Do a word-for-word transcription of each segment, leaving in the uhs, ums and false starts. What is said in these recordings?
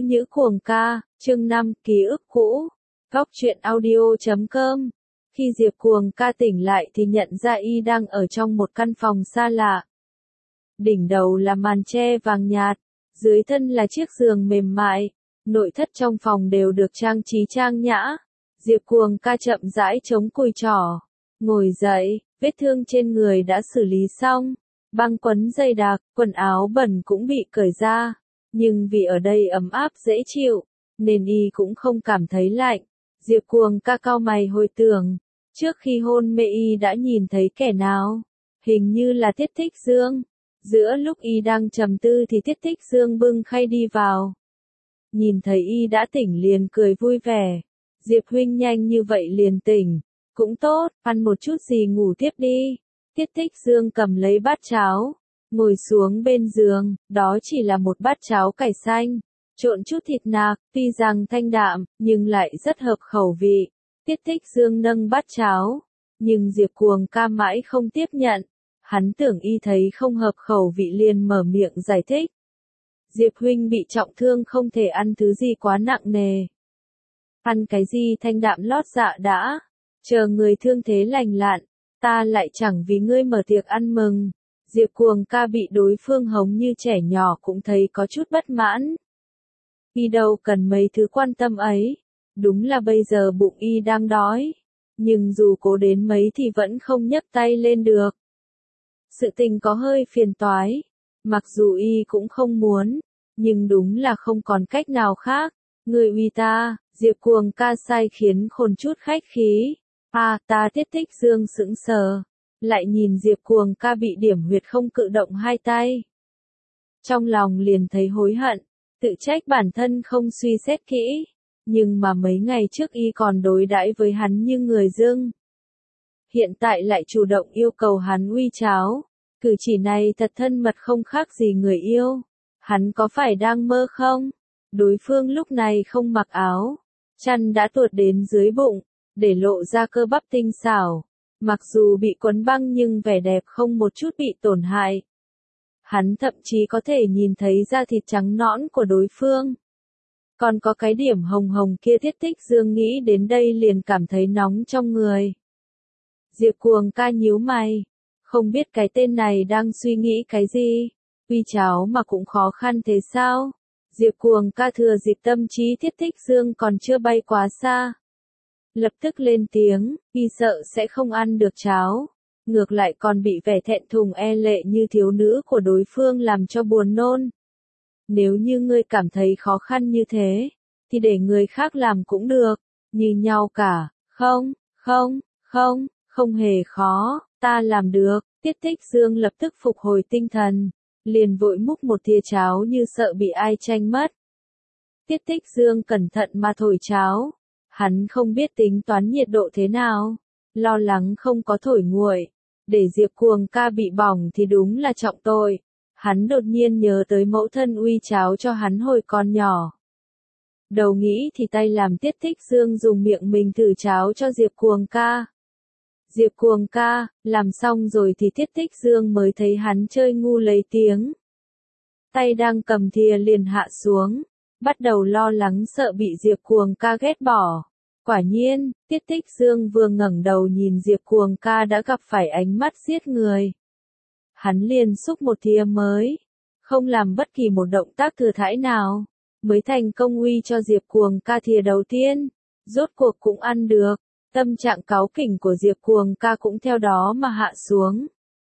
nhữ cuồng ca, chương năm, ký ức cũ. Góc truyện audio chấm com. Khi Diệp Cuồng ca tỉnh lại thì nhận ra y đang ở trong một căn phòng xa lạ. Đỉnh đầu là màn tre vàng nhạt, dưới thân là chiếc giường mềm mại, nội thất trong phòng đều được trang trí trang nhã. Diệp Cuồng ca chậm rãi chống cùi trỏ, ngồi dậy, vết thương trên người đã xử lý xong, băng quấn dày đặc, quần áo bẩn cũng bị cởi ra, nhưng vì ở đây ấm áp dễ chịu, nên y cũng không cảm thấy lạnh. Diệp Cuồng ca cau mày hồi tưởng, trước khi hôn mê y đã nhìn thấy kẻ nào, hình như là Tiết Thích Dương. Giữa lúc y đang trầm tư thì Tiết Thích Dương bưng khay đi vào. Nhìn thấy y đã tỉnh liền cười vui vẻ. Diệp huynh nhanh như vậy liền tỉnh, cũng tốt, ăn một chút gì ngủ tiếp đi. Tiết Thích Dương cầm lấy bát cháo, ngồi xuống bên giường, đó chỉ là một bát cháo cải xanh, trộn chút thịt nạc, tuy rằng thanh đạm, nhưng lại rất hợp khẩu vị. Tiết Thích Dương nâng bát cháo, nhưng Diệp Cuồng ca mãi không tiếp nhận. Hắn tưởng y thấy không hợp khẩu vị liền mở miệng giải thích. Diệp huynh bị trọng thương không thể ăn thứ gì quá nặng nề. Ăn cái gì thanh đạm lót dạ đã, chờ người thương thế lành lặn, ta lại chẳng vì ngươi mở tiệc ăn mừng. Diệp Cuồng ca bị đối phương hống như trẻ nhỏ cũng thấy có chút bất mãn. Y đâu cần mấy thứ quan tâm ấy, đúng là bây giờ bụng y đang đói, nhưng dù cố đến mấy thì vẫn không nhấc tay lên được. Sự tình có hơi phiền toái, mặc dù y cũng không muốn, nhưng đúng là không còn cách nào khác. Người uy ta, Diệp Cuồng ca sai khiến khôn chút khách khí. À, ta Tiết Thích Dương sững sờ, lại nhìn Diệp Cuồng ca bị điểm huyệt không cử động hai tay. Trong lòng liền thấy hối hận, tự trách bản thân không suy xét kỹ, nhưng mà mấy ngày trước y còn đối đãi với hắn như người dưng. Hiện tại lại chủ động yêu cầu hắn uy cháo, cử chỉ này thật thân mật không khác gì người yêu. Hắn có phải đang mơ không? Đối phương lúc này không mặc áo, chăn đã tuột đến dưới bụng, để lộ ra cơ bắp tinh xảo. Mặc dù bị quấn băng nhưng vẻ đẹp không một chút bị tổn hại. Hắn thậm chí có thể nhìn thấy da thịt trắng nõn của đối phương. Còn có cái điểm hồng hồng kia. Tiết Thích Dương nghĩ đến đây liền cảm thấy nóng trong người. Diệp Cuồng ca nhíu mày, không biết cái tên này đang suy nghĩ cái gì. Uy cháo mà cũng khó khăn thế sao? Diệp Cuồng ca thừa dịp tâm trí Tiết Thích Dương còn chưa bay quá xa, lập tức lên tiếng, y sợ sẽ không ăn được cháo, ngược lại còn bị vẻ thẹn thùng e lệ như thiếu nữ của đối phương làm cho buồn nôn. Nếu như ngươi cảm thấy khó khăn như thế, thì để người khác làm cũng được, như nhau cả. Không, không, không, không hề khó, ta làm được. Tiết Thích Dương lập tức phục hồi tinh thần, liền vội múc một thìa cháo như sợ bị ai tranh mất. Tiết Thích Dương cẩn thận mà thổi cháo, hắn không biết tính toán nhiệt độ thế nào, lo lắng không có thổi nguội, để Diệp Cuồng ca bị bỏng thì đúng là trọng tội. Hắn đột nhiên nhớ tới mẫu thân uy cháo cho hắn hồi còn nhỏ. Đầu nghĩ thì tay làm Tiết Thích Dương dùng miệng mình thử cháo cho Diệp Cuồng ca. Diệp Cuồng ca, làm xong rồi thì Tiết Thích Dương mới thấy hắn chơi ngu lấy tiếng. Tay đang cầm thìa liền hạ xuống, bắt đầu lo lắng sợ bị Diệp Cuồng ca ghét bỏ. Quả nhiên, Tiết Thích Dương vừa ngẩng đầu nhìn Diệp Cuồng ca đã gặp phải ánh mắt giết người. Hắn liền xúc một thìa mới, không làm bất kỳ một động tác thừa thãi nào, mới thành công uy cho Diệp Cuồng ca thìa đầu tiên, rốt cuộc cũng ăn được. Tâm trạng cáu kỉnh của Diệp Cuồng ca cũng theo đó mà hạ xuống.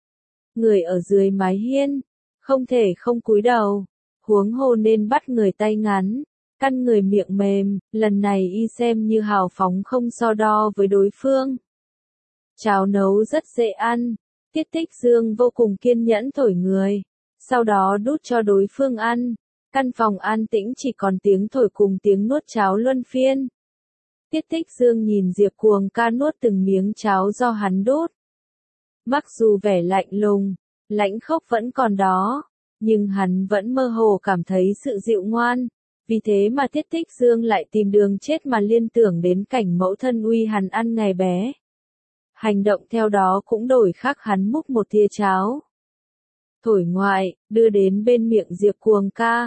Người ở dưới mái hiên, không thể không cúi đầu, huống hồ nên bắt người tay ngắn, căn người miệng mềm, lần này y xem như hào phóng không so đo với đối phương. Cháo nấu rất dễ ăn, Tiết Thích Dương vô cùng kiên nhẫn thổi người, sau đó đút cho đối phương ăn. Căn phòng an tĩnh chỉ còn tiếng thổi cùng tiếng nuốt cháo luân phiên. Tiết Thích Dương nhìn Diệp Cuồng ca nuốt từng miếng cháo do hắn đút. Mặc dù vẻ lạnh lùng, lãnh khốc vẫn còn đó, nhưng hắn vẫn mơ hồ cảm thấy sự dịu ngoan. Vì thế mà Tiết Thích Dương lại tìm đường chết mà liên tưởng đến cảnh mẫu thân uy hắn ăn ngày bé. Hành động theo đó cũng đổi khác, hắn múc một thìa cháo, thổi ngoại, đưa đến bên miệng Diệp Cuồng ca.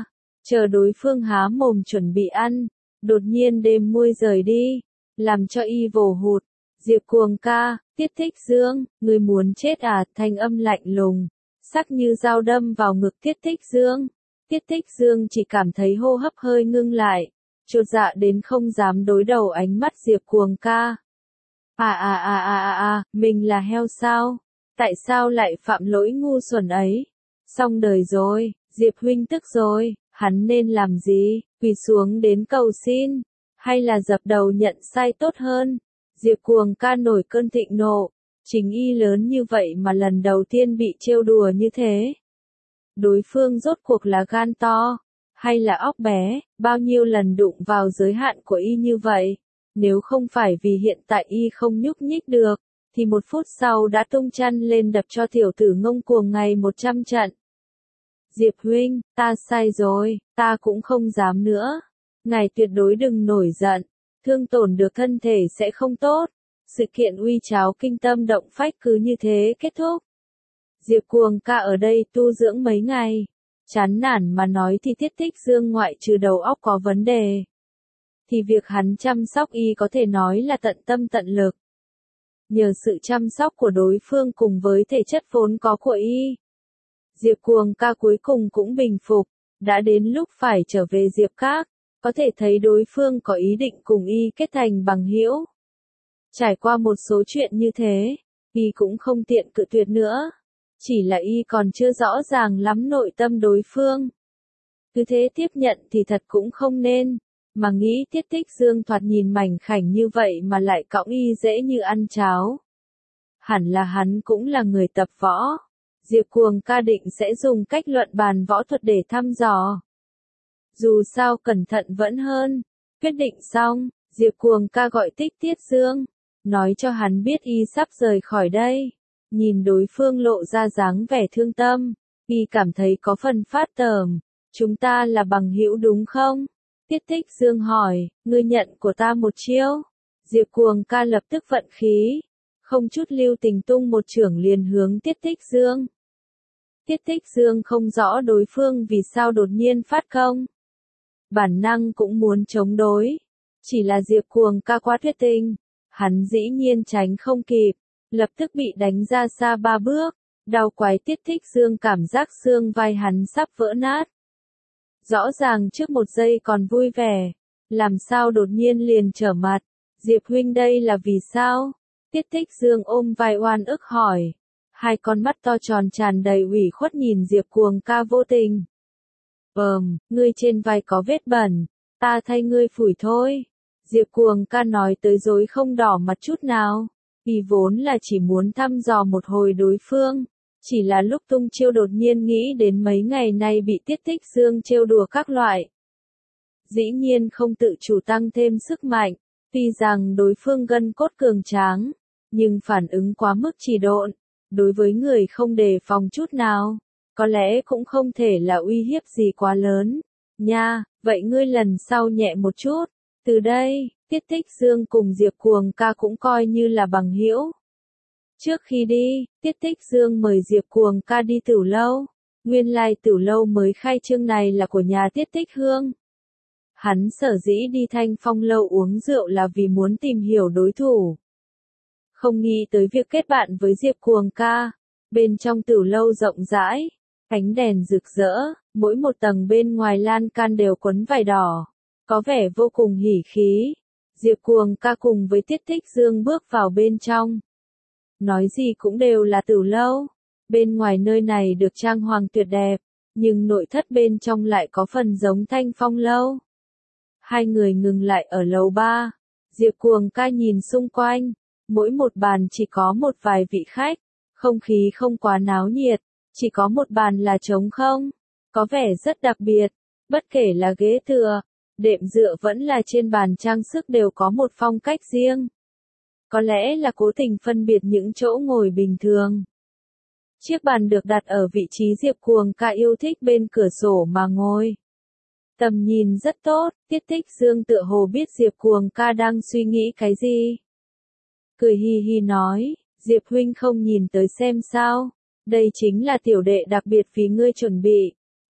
Chờ đối phương há mồm chuẩn bị ăn, đột nhiên đêm môi rời đi, làm cho y vồ hụt. Diệp Cuồng ca, Tiết Thích Dương, ngươi muốn chết à? Thanh âm lạnh lùng, sắc như dao đâm vào ngực Tiết Thích Dương. Tiết Thích Dương chỉ cảm thấy hô hấp hơi ngưng lại, chột dạ đến không dám đối đầu ánh mắt Diệp Cuồng ca. À à à à à à, mình là heo sao? Tại sao lại phạm lỗi ngu xuẩn ấy? Xong đời rồi, Diệp huynh tức rồi, hắn nên làm gì? Quỳ xuống đến cầu xin, hay là dập đầu nhận sai tốt hơn? Diệp Cuồng ca nổi cơn thịnh nộ, chính y lớn như vậy mà lần đầu tiên bị trêu đùa như thế. Đối phương rốt cuộc là gan to, hay là óc bé, bao nhiêu lần đụng vào giới hạn của y như vậy. Nếu không phải vì hiện tại y không nhúc nhích được, thì một phút sau đã tung chăn lên đập cho tiểu tử ngông cuồng ngày một trăm trận. Diệp huynh, ta sai rồi, ta cũng không dám nữa. Ngài tuyệt đối đừng nổi giận, thương tổn được thân thể sẽ không tốt. Sự kiện uy cháo kinh tâm động phách cứ như thế kết thúc. Diệp Cuồng ca ở đây tu dưỡng mấy ngày. Chán nản mà nói thì Tiết Thích Dương ngoại trừ đầu óc có vấn đề, thì việc hắn chăm sóc y có thể nói là tận tâm tận lực. Nhờ sự chăm sóc của đối phương cùng với thể chất vốn có của y, Diệp Cuồng ca cuối cùng cũng bình phục, đã đến lúc phải trở về Diệp Các, có thể thấy đối phương có ý định cùng y kết thành bằng hữu. Trải qua một số chuyện như thế, y cũng không tiện cự tuyệt nữa, chỉ là y còn chưa rõ ràng lắm nội tâm đối phương. Cứ thế tiếp nhận thì thật cũng không nên, mà nghĩ Tiết Thích Dương thoạt nhìn mảnh khảnh như vậy mà lại cõng y dễ như ăn cháo. Hẳn là hắn cũng là người tập võ. Diệp Cuồng ca định sẽ dùng cách luận bàn võ thuật để thăm dò. Dù sao cẩn thận vẫn hơn. Quyết định xong, Diệp Cuồng ca gọi Tích Tiết Dương, nói cho hắn biết y sắp rời khỏi đây. Nhìn đối phương lộ ra dáng vẻ thương tâm, y cảm thấy có phần phát tởm. Chúng ta là bằng hữu đúng không? Tiết Thích Dương hỏi, ngươi nhận của ta một chiêu. Diệp Cuồng ca lập tức vận khí, không chút lưu tình tung một chưởng liền hướng Tiết Thích Dương. Tiết Thích Dương không rõ đối phương vì sao đột nhiên phát công. Bản năng cũng muốn chống đối, chỉ là Diệp Cuồng ca quá tuyệt tình, hắn dĩ nhiên tránh không kịp, lập tức bị đánh ra xa ba bước, đau quái. Tiết Thích Dương cảm giác xương vai hắn sắp vỡ nát. Rõ ràng trước một giây còn vui vẻ, làm sao đột nhiên liền trở mặt. Diệp huynh đây là vì sao? Tiết Thích Dương ôm vai oan ức hỏi. Hai con mắt to tròn tràn đầy ủy khuất nhìn Diệp Cuồng ca vô tình. Ờm, ngươi trên vai có vết bẩn, ta thay ngươi phủi thôi. Diệp Cuồng ca nói tới dối không đỏ mặt chút nào, vì vốn là chỉ muốn thăm dò một hồi đối phương. Chỉ là lúc tung chiêu đột nhiên nghĩ đến mấy ngày nay bị Tiết Thích Dương trêu đùa các loại. Dĩ nhiên không tự chủ tăng thêm sức mạnh, tuy rằng đối phương gân cốt cường tráng, nhưng phản ứng quá mức trì độn, đối với người không đề phòng chút nào, có lẽ cũng không thể là uy hiếp gì quá lớn. Nha, vậy ngươi lần sau nhẹ một chút, từ đây, Tiết Thích Dương cùng Diệp Cuồng ca cũng coi như là bằng hữu. Trước khi đi, Tiết Thích Dương mời Diệp Cuồng ca đi Tửu Lâu. Nguyên lai Tửu Lâu mới khai trương này là của nhà Tiết Thích Hương. Hắn sở dĩ đi Thanh Phong Lâu uống rượu là vì muốn tìm hiểu đối thủ. Không nghĩ tới việc kết bạn với Diệp Cuồng ca. Bên trong Tửu Lâu rộng rãi, ánh đèn rực rỡ, mỗi một tầng bên ngoài lan can đều quấn vải đỏ, có vẻ vô cùng hỉ khí. Diệp Cuồng ca cùng với Tiết Thích Dương bước vào bên trong. Nói gì cũng đều là Tửu Lâu. Bên ngoài nơi này được trang hoàng tuyệt đẹp, nhưng nội thất bên trong lại có phần giống Thanh Phong Lâu. Hai người ngừng lại ở lầu ba. Diệp Cuồng ca nhìn xung quanh, mỗi một bàn chỉ có một vài vị khách, không khí không quá náo nhiệt, chỉ có một bàn là trống không, có vẻ rất đặc biệt, bất kể là ghế tựa, đệm dựa vẫn là trên bàn trang sức đều có một phong cách riêng. Có lẽ là cố tình phân biệt những chỗ ngồi bình thường. Chiếc bàn được đặt ở vị trí Diệp Cuồng ca yêu thích bên cửa sổ mà ngồi. Tầm nhìn rất tốt, Tiết Thích Dương tựa hồ biết Diệp Cuồng ca đang suy nghĩ cái gì. Cười hi hi nói, Diệp huynh không nhìn tới xem sao, đây chính là tiểu đệ đặc biệt vì ngươi chuẩn bị.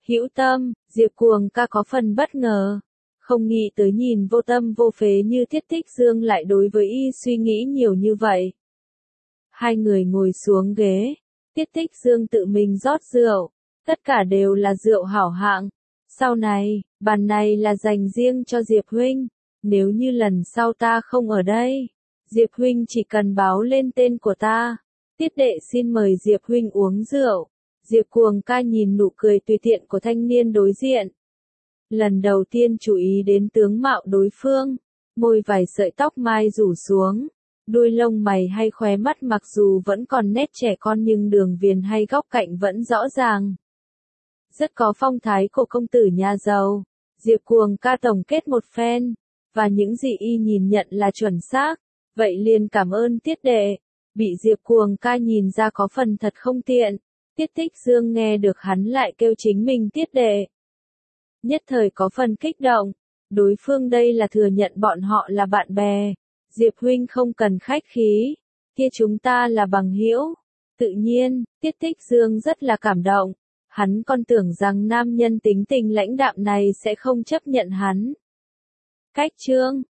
Hữu Tâm, Diệp Cuồng ca có phần bất ngờ. Không nghĩ tới nhìn vô tâm vô phế như Tiết Tích Dương lại đối với y suy nghĩ nhiều như vậy. Hai người ngồi xuống ghế, Tiết Tích Dương tự mình rót rượu, tất cả đều là rượu hảo hạng. Sau này, bàn này là dành riêng cho Diệp Huynh, nếu như lần sau ta không ở đây, Diệp Huynh chỉ cần báo lên tên của ta. Tiết đệ xin mời Diệp Huynh uống rượu. Diệp Cuồng ca nhìn nụ cười tùy tiện của thanh niên đối diện. Lần đầu tiên chú ý đến tướng mạo đối phương, môi vài sợi tóc mai rủ xuống, đuôi lông mày hay khóe mắt mặc dù vẫn còn nét trẻ con nhưng đường viền hay góc cạnh vẫn rõ ràng. Rất có phong thái của công tử nhà giàu. Diệp Cuồng ca tổng kết một phen, và những gì y nhìn nhận là chuẩn xác, vậy liền cảm ơn Tiết đệ. Bị Diệp Cuồng ca nhìn ra có phần thật không tiện, Tiết Tích Dương nghe được hắn lại kêu chính mình Tiết đệ. Nhất thời có phần kích động, đối phương đây là thừa nhận bọn họ là bạn bè. Diệp Huynh không cần khách khí, kia chúng ta là bằng hữu. Tự nhiên, Tiết Tích Dương rất là cảm động, hắn còn tưởng rằng nam nhân tính tình lãnh đạm này sẽ không chấp nhận hắn. Cách chương